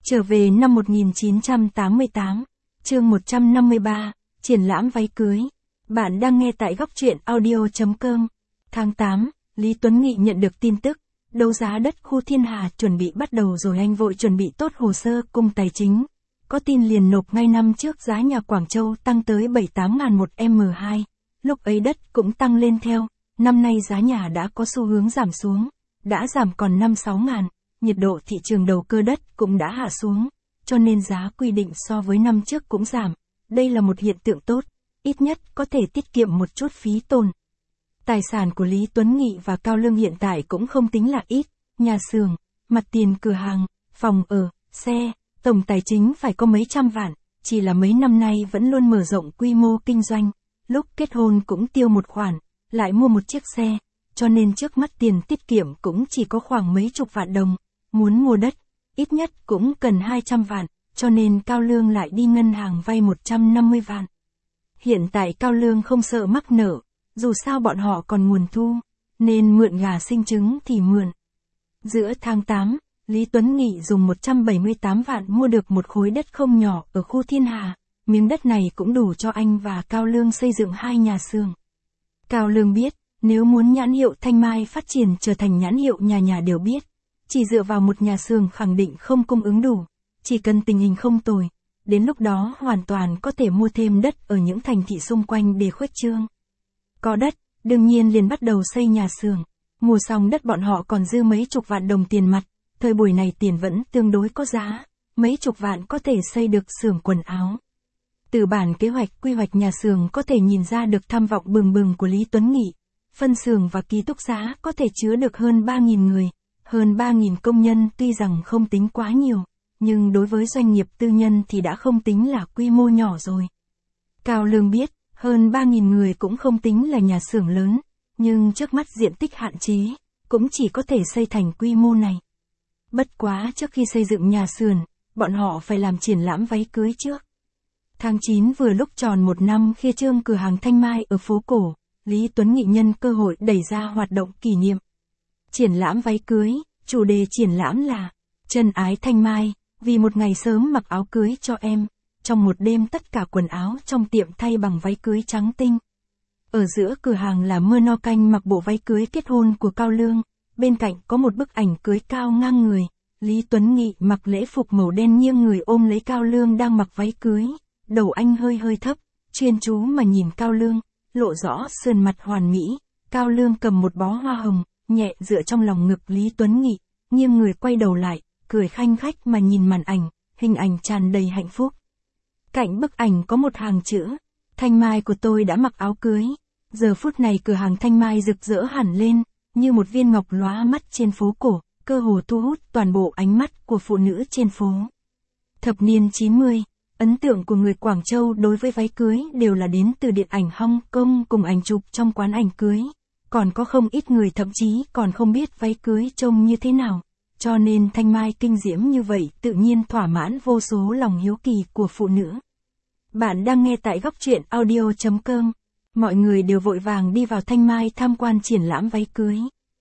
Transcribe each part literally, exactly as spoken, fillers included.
Trở về năm một nghìn chín trăm tám mươi tám, chương một trăm năm mươi ba, triển lãm váy cưới. Bạn đang nghe tại góc truyện audio chấm com. Tháng tám, Lý Tuấn Nghị nhận được tin tức, đấu giá đất khu Thiên Hà chuẩn bị bắt đầu rồi, anh vội chuẩn bị tốt hồ sơ cùng tài chính. Có tin liền nộp ngay. Năm trước giá nhà Quảng Châu tăng tới bảy tám ngàn một em hai, lúc ấy đất cũng tăng lên theo, năm nay giá nhà đã có xu hướng giảm xuống, đã giảm còn năm sáu ngàn. Nhiệt độ thị trường đầu cơ đất cũng đã hạ xuống, cho nên giá quy định so với năm trước cũng giảm. Đây là một hiện tượng tốt, ít nhất có thể tiết kiệm một chút phí tồn. Tài sản của Lý Tuấn Nghị và Cao Lương hiện tại cũng không tính là ít, nhà xưởng, mặt tiền cửa hàng, phòng ở, xe, tổng tài chính phải có mấy trăm vạn, chỉ là mấy năm nay vẫn luôn mở rộng quy mô kinh doanh, lúc kết hôn cũng tiêu một khoản, lại mua một chiếc xe, cho nên trước mắt tiền tiết kiệm cũng chỉ có khoảng mấy chục vạn đồng. Muốn mua đất, ít nhất cũng cần hai trăm vạn, cho nên Cao Lương lại đi ngân hàng vay một trăm năm mươi vạn. Hiện tại Cao Lương không sợ mắc nợ, dù sao bọn họ còn nguồn thu, nên mượn gà sinh trứng thì mượn. Giữa tháng tám, Lý Tuấn Nghị dùng một trăm bảy mươi tám vạn mua được một khối đất không nhỏ ở khu Thiên Hà, miếng đất này cũng đủ cho anh và Cao Lương xây dựng hai nhà xưởng. Cao Lương biết, nếu muốn nhãn hiệu Thanh Mai phát triển trở thành nhãn hiệu nhà nhà đều biết, chỉ dựa vào một nhà xưởng khẳng định không cung ứng đủ, chỉ cần tình hình không tồi, đến lúc đó hoàn toàn có thể mua thêm đất ở những thành thị xung quanh để khuếch trương. Có đất, đương nhiên liền bắt đầu xây nhà xưởng, mua xong đất bọn họ còn dư mấy chục vạn đồng tiền mặt, thời buổi này tiền vẫn tương đối có giá, mấy chục vạn có thể xây được xưởng quần áo. Từ bản kế hoạch quy hoạch nhà xưởng có thể nhìn ra được tham vọng bừng bừng của Lý Tuấn Nghị, phân xưởng và ký túc xá có thể chứa được hơn ba nghìn người. Hơn ba nghìn công nhân tuy rằng không tính quá nhiều, nhưng đối với doanh nghiệp tư nhân thì đã không tính là quy mô nhỏ rồi. Cao Lương biết, hơn ba nghìn người cũng không tính là nhà xưởng lớn, nhưng trước mắt diện tích hạn chế, cũng chỉ có thể xây thành quy mô này. Bất quá trước khi xây dựng nhà xưởng, bọn họ phải làm triển lãm váy cưới trước. Tháng chín vừa lúc tròn một năm khai trương cửa hàng Thanh Mai ở phố cổ, Lý Tuấn Nghị nhân cơ hội đẩy ra hoạt động kỷ niệm. Triển lãm váy cưới, chủ đề triển lãm là Chân ái Thanh Mai, vì một ngày sớm mặc áo cưới cho em, trong một đêm tất cả quần áo trong tiệm thay bằng váy cưới trắng tinh. Ở giữa cửa hàng là Mơ No Canh mặc bộ váy cưới kết hôn của Cao Lương, bên cạnh có một bức ảnh cưới cao ngang người, Lý Tuấn Nghị mặc lễ phục màu đen nghiêng người ôm lấy Cao Lương đang mặc váy cưới, đầu anh hơi hơi thấp, chuyên chú mà nhìn Cao Lương, lộ rõ sườn mặt hoàn mỹ, Cao Lương cầm một bó hoa hồng, nhẹ dựa trong lòng ngực Lý Tuấn Nghị, nghiêng người quay đầu lại, cười khanh khách mà nhìn màn ảnh, hình ảnh tràn đầy hạnh phúc. Cạnh bức ảnh có một hàng chữ, Thanh Mai của tôi đã mặc áo cưới. Giờ phút này cửa hàng Thanh Mai rực rỡ hẳn lên, như một viên ngọc lóa mắt trên phố cổ, cơ hồ thu hút toàn bộ ánh mắt của phụ nữ trên phố. Thập niên chín mươi, ấn tượng của người Quảng Châu đối với váy cưới đều là đến từ điện ảnh Hong Kong cùng ảnh chụp trong quán ảnh cưới. Còn có không ít người thậm chí còn không biết váy cưới trông như thế nào, cho nên Thanh Mai kinh diễm như vậy tự nhiên thỏa mãn vô số lòng hiếu kỳ của phụ nữ. Bạn đang nghe tại góc truyện audio chấm com. Mọi người đều vội vàng đi vào Thanh Mai tham quan triển lãm váy cưới.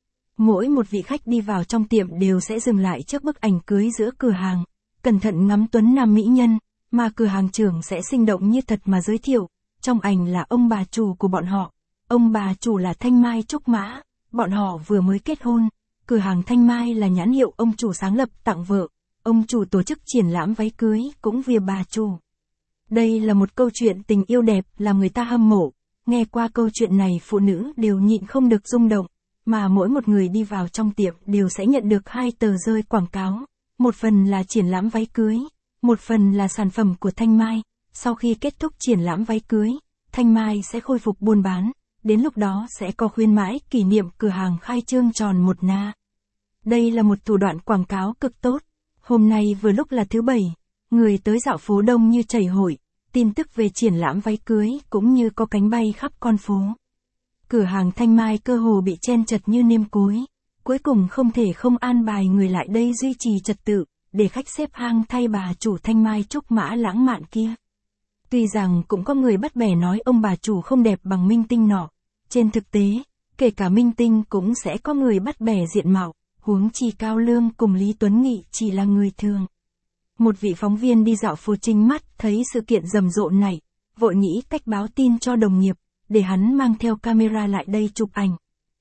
Mỗi một vị khách đi vào trong tiệm đều sẽ dừng lại trước bức ảnh cưới giữa cửa hàng, cẩn thận ngắm tuấn nam mỹ nhân, mà cửa hàng trưởng sẽ sinh động như thật mà giới thiệu, trong ảnh là ông bà chủ của bọn họ. Ông bà chủ là Thanh Mai Trúc Mã, bọn họ vừa mới kết hôn, cửa hàng Thanh Mai là nhãn hiệu ông chủ sáng lập tặng vợ, ông chủ tổ chức triển lãm váy cưới cũng vì bà chủ. Đây là một câu chuyện tình yêu đẹp làm người ta hâm mộ, nghe qua câu chuyện này phụ nữ đều nhịn không được rung động, mà mỗi một người đi vào trong tiệm đều sẽ nhận được hai tờ rơi quảng cáo, một phần là triển lãm váy cưới, một phần là sản phẩm của Thanh Mai. Sau khi kết thúc triển lãm váy cưới, Thanh Mai sẽ khôi phục buôn bán. Đến lúc đó sẽ có khuyến mãi kỷ niệm cửa hàng khai trương tròn một na. Đây là một thủ đoạn quảng cáo cực tốt. Hôm nay vừa lúc là thứ bảy, người tới dạo phố đông như chảy hội, tin tức về triển lãm váy cưới cũng như có cánh bay khắp con phố. Cửa hàng Thanh Mai cơ hồ bị chen chật như nêm cối, cuối cùng không thể không an bài người lại đây duy trì trật tự, để khách xếp hang thay bà chủ Thanh Mai Trúc Mã lãng mạn kia. Tuy rằng cũng có người bắt bẻ nói ông bà chủ không đẹp bằng minh tinh nọ. Trên thực tế, kể cả minh tinh cũng sẽ có người bắt bẻ diện mạo, huống chi Cao Lương cùng Lý Tuấn Nghị chỉ là người thường. Một vị phóng viên đi dạo phố chính mắt thấy sự kiện rầm rộ này, vội nghĩ cách báo tin cho đồng nghiệp, để hắn mang theo camera lại đây chụp ảnh.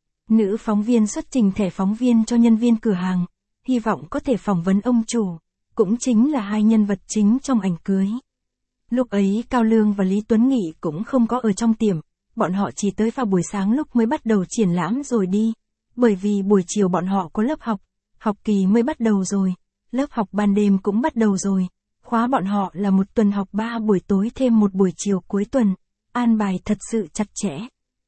Nữ phóng viên xuất trình thẻ phóng viên cho nhân viên cửa hàng, hy vọng có thể phỏng vấn ông chủ, cũng chính là hai nhân vật chính trong ảnh cưới. Lúc ấy Cao Lương và Lý Tuấn Nghị cũng không có ở trong tiệm, bọn họ chỉ tới vào buổi sáng lúc mới bắt đầu triển lãm rồi đi, bởi vì buổi chiều bọn họ có lớp học, học kỳ mới bắt đầu rồi, lớp học ban đêm cũng bắt đầu rồi, khóa bọn họ là một tuần học ba buổi tối thêm một buổi chiều cuối tuần, an bài thật sự chặt chẽ.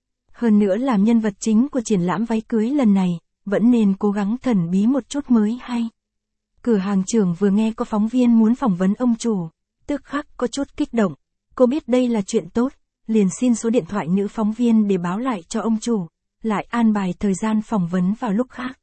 Hơn nữa làm nhân vật chính của triển lãm váy cưới lần này, vẫn nên cố gắng thần bí một chút mới hay. Cửa hàng trưởng vừa nghe có phóng viên muốn phỏng vấn ông chủ, tức khắc có chút kích động, cô biết đây là chuyện tốt, liền xin số điện thoại nữ phóng viên để báo lại cho ông chủ, lại an bài thời gian phỏng vấn vào lúc khác.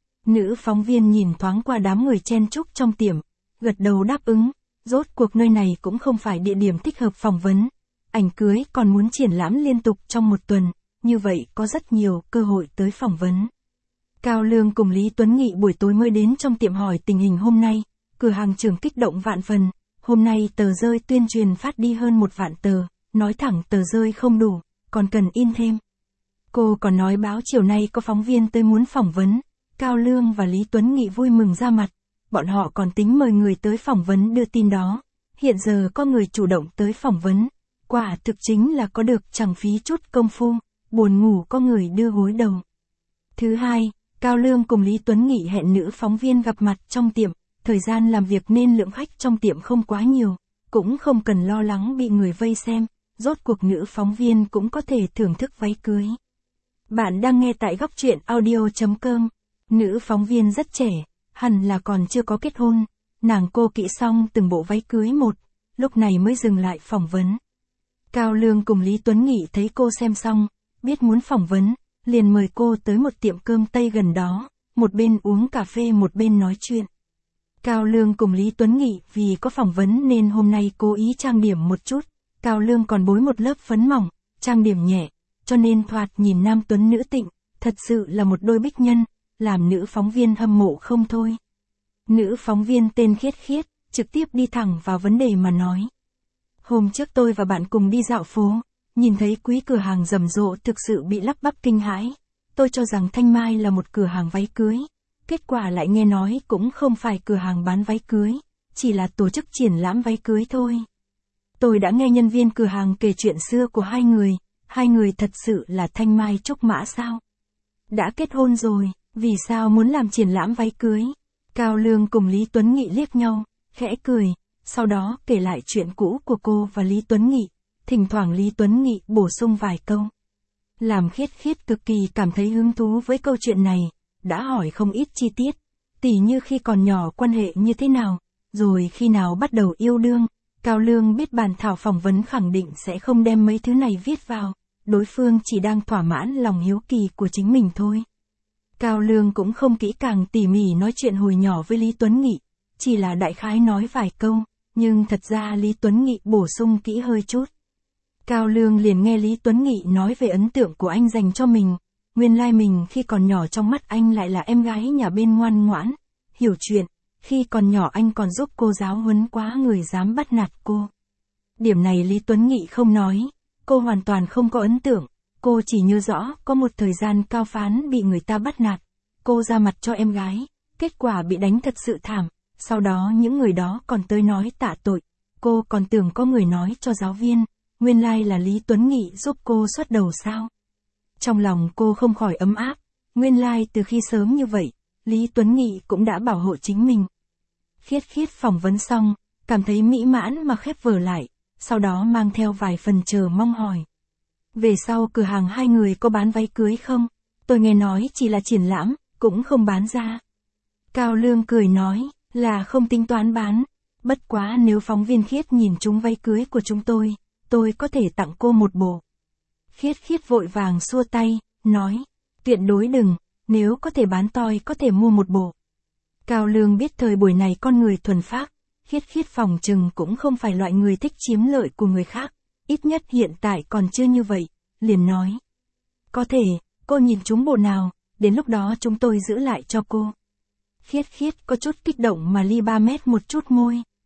Nữ phóng viên nhìn thoáng qua đám người chen chúc trong tiệm, gật đầu đáp ứng, rốt cuộc nơi này cũng không phải địa điểm thích hợp phỏng vấn, ảnh cưới còn muốn triển lãm liên tục trong một tuần, như vậy có rất nhiều cơ hội tới phỏng vấn. Cao Lương cùng Lý Tuấn Nghị buổi tối mới đến trong tiệm hỏi tình hình hôm nay, cửa hàng trưởng kích động vạn phần, hôm nay tờ rơi tuyên truyền phát đi hơn một vạn tờ, nói thẳng tờ rơi không đủ, còn cần in thêm. Cô còn nói báo chiều nay có phóng viên tới muốn phỏng vấn, Cao Lương và Lý Tuấn Nghị vui mừng ra mặt, bọn họ còn tính mời người tới phỏng vấn đưa tin đó, hiện giờ có người chủ động tới phỏng vấn, quả thực chính là có được chẳng phí chút công phu, buồn ngủ có người đưa gối đầu. Thứ hai, Cao Lương cùng Lý Tuấn Nghị hẹn nữ phóng viên gặp mặt trong tiệm, thời gian làm việc nên lượng khách trong tiệm không quá nhiều, cũng không cần lo lắng bị người vây xem, rốt cuộc nữ phóng viên cũng có thể thưởng thức váy cưới. Bạn đang nghe tại góc truyện audio chấm com, nữ phóng viên rất trẻ, hẳn là còn chưa có kết hôn, nàng cô kỹ xong từng bộ váy cưới một, lúc này mới dừng lại phỏng vấn. Cao Lương cùng Lý Tuấn Nghị thấy cô xem xong, biết muốn phỏng vấn, liền mời cô tới một tiệm cơm Tây gần đó, một bên uống cà phê một bên nói chuyện. Cao Lương cùng Lý Tuấn Nghị vì có phỏng vấn nên hôm nay cố ý trang điểm một chút, Cao Lương còn bôi một lớp phấn mỏng, trang điểm nhẹ, cho nên thoạt nhìn nam tuấn nữ tịnh, thật sự là một đôi bích nhân, làm nữ phóng viên hâm mộ không thôi. Nữ phóng viên tên Khiết Khiết, trực tiếp đi thẳng vào vấn đề mà nói. Hôm trước tôi và bạn cùng đi dạo phố, nhìn thấy quý cửa hàng rầm rộ thực sự bị lắp bắp kinh hãi. Tôi cho rằng Thanh Mai là một cửa hàng váy cưới. Kết quả lại nghe nói cũng không phải cửa hàng bán váy cưới, chỉ là tổ chức triển lãm váy cưới thôi. Tôi đã nghe nhân viên cửa hàng kể chuyện xưa của hai người, hai người thật sự là Thanh Mai Trúc Mã sao? Đã kết hôn rồi, vì sao muốn làm triển lãm váy cưới? Cao Lương cùng Lý Tuấn Nghị liếc nhau, khẽ cười, sau đó kể lại chuyện cũ của cô và Lý Tuấn Nghị. Thỉnh thoảng Lý Tuấn Nghị bổ sung vài câu. Làm Khiết Khiết cực kỳ cảm thấy hứng thú với câu chuyện này, đã hỏi không ít chi tiết, tỉ như khi còn nhỏ quan hệ như thế nào, rồi khi nào bắt đầu yêu đương. Cao Lương biết bản thảo phỏng vấn khẳng định sẽ không đem mấy thứ này viết vào, đối phương chỉ đang thỏa mãn lòng hiếu kỳ của chính mình thôi. Cao Lương cũng không kỹ càng tỉ mỉ nói chuyện hồi nhỏ với Lý Tuấn Nghị, chỉ là đại khái nói vài câu, nhưng thật ra Lý Tuấn Nghị bổ sung kỹ hơi chút. Cao Lương liền nghe Lý Tuấn Nghị nói về ấn tượng của anh dành cho mình, nguyên lai mình khi còn nhỏ trong mắt anh lại là em gái nhà bên ngoan ngoãn, hiểu chuyện, khi còn nhỏ anh còn giúp cô giáo huấn quá người dám bắt nạt cô. Điểm này Lý Tuấn Nghị không nói, cô hoàn toàn không có ấn tượng, cô chỉ nhớ rõ có một thời gian Cao Phán bị người ta bắt nạt, cô ra mặt cho em gái, kết quả bị đánh thật sự thảm, sau đó những người đó còn tới nói tạ tội, cô còn tưởng có người nói cho giáo viên. Nguyên lai là Lý Tuấn Nghị giúp cô xuất đầu sao? Trong lòng cô không khỏi ấm áp, nguyên lai từ khi sớm như vậy, Lý Tuấn Nghị cũng đã bảo hộ chính mình. Khiết Khiết phỏng vấn xong, cảm thấy mỹ mãn mà khép vở lại, sau đó mang theo vài phần chờ mong hỏi. Về sau cửa hàng hai người có bán váy cưới không? Tôi nghe nói chỉ là triển lãm, cũng không bán ra. Cao Lương cười nói, là không tính toán bán, bất quá nếu phóng viên Khiết nhìn trúng váy cưới của chúng tôi, tôi có thể tặng cô một bộ. Khiết Khiết vội vàng xua tay, nói, tuyệt đối đừng, nếu có thể bán tôi có thể mua một bộ. Cao Lương biết thời buổi này con người thuần phác, Khiết Khiết phòng trừng cũng không phải loại người thích chiếm lợi của người khác, ít nhất hiện tại còn chưa như vậy, liền nói. Có thể, cô nhìn chúng bộ nào, đến lúc đó chúng tôi giữ lại cho cô. Khiết Khiết có chút kích động mà li ba mét một chút môi,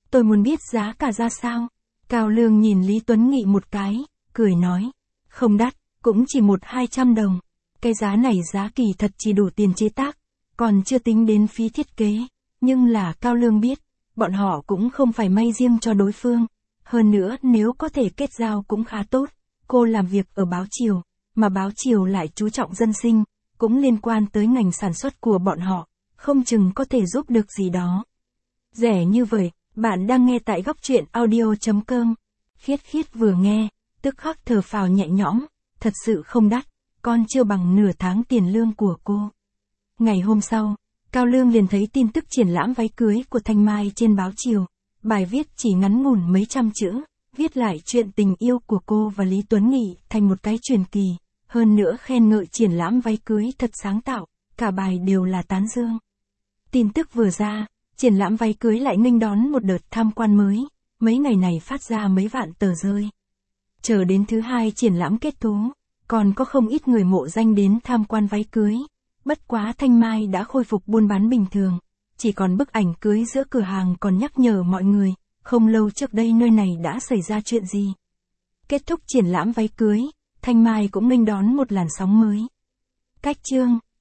Tôi muốn biết giá cả ra sao. Cao Lương nhìn Lý Tuấn Nghị một cái, cười nói. Không đắt, cũng chỉ một hai trăm đồng. Cái giá này giá kỳ thật chỉ đủ tiền chế tác, còn chưa tính đến phí thiết kế. Nhưng là Cao Lương biết, bọn họ cũng không phải may riêng cho đối phương. Hơn nữa nếu có thể kết giao cũng khá tốt. Cô làm việc ở báo Chiều, mà báo Chiều lại chú trọng dân sinh, cũng liên quan tới ngành sản xuất của bọn họ, không chừng có thể giúp được gì đó. Rẻ như vậy, bạn đang nghe tại góc truyện audio chấm com. Khiết Khiết vừa nghe, tức khắc thở phào nhẹ nhõm, thật sự không đắt, còn chưa bằng nửa tháng tiền lương của cô. Ngày hôm sau, Cao Lương liền thấy tin tức triển lãm váy cưới của Thanh Mai trên báo Chiều. Bài viết chỉ ngắn ngủn mấy trăm chữ, viết lại chuyện tình yêu của cô và Lý Tuấn Nghị thành một cái truyền kỳ, hơn nữa khen ngợi triển lãm váy cưới thật sáng tạo, cả bài đều là tán dương. Tin tức vừa ra, triển lãm váy cưới lại nghênh đón một đợt tham quan mới, mấy ngày này phát ra mấy vạn tờ rơi. Chờ đến thứ hai triển lãm kết thúc, còn có không ít người mộ danh đến tham quan váy cưới. Bất quá Thanh Mai đã khôi phục buôn bán bình thường, chỉ còn bức ảnh cưới giữa cửa hàng còn nhắc nhở mọi người, không lâu trước đây nơi này đã xảy ra chuyện gì. Kết thúc triển lãm váy cưới, Thanh Mai cũng nghênh đón một làn sóng mới. Cách chương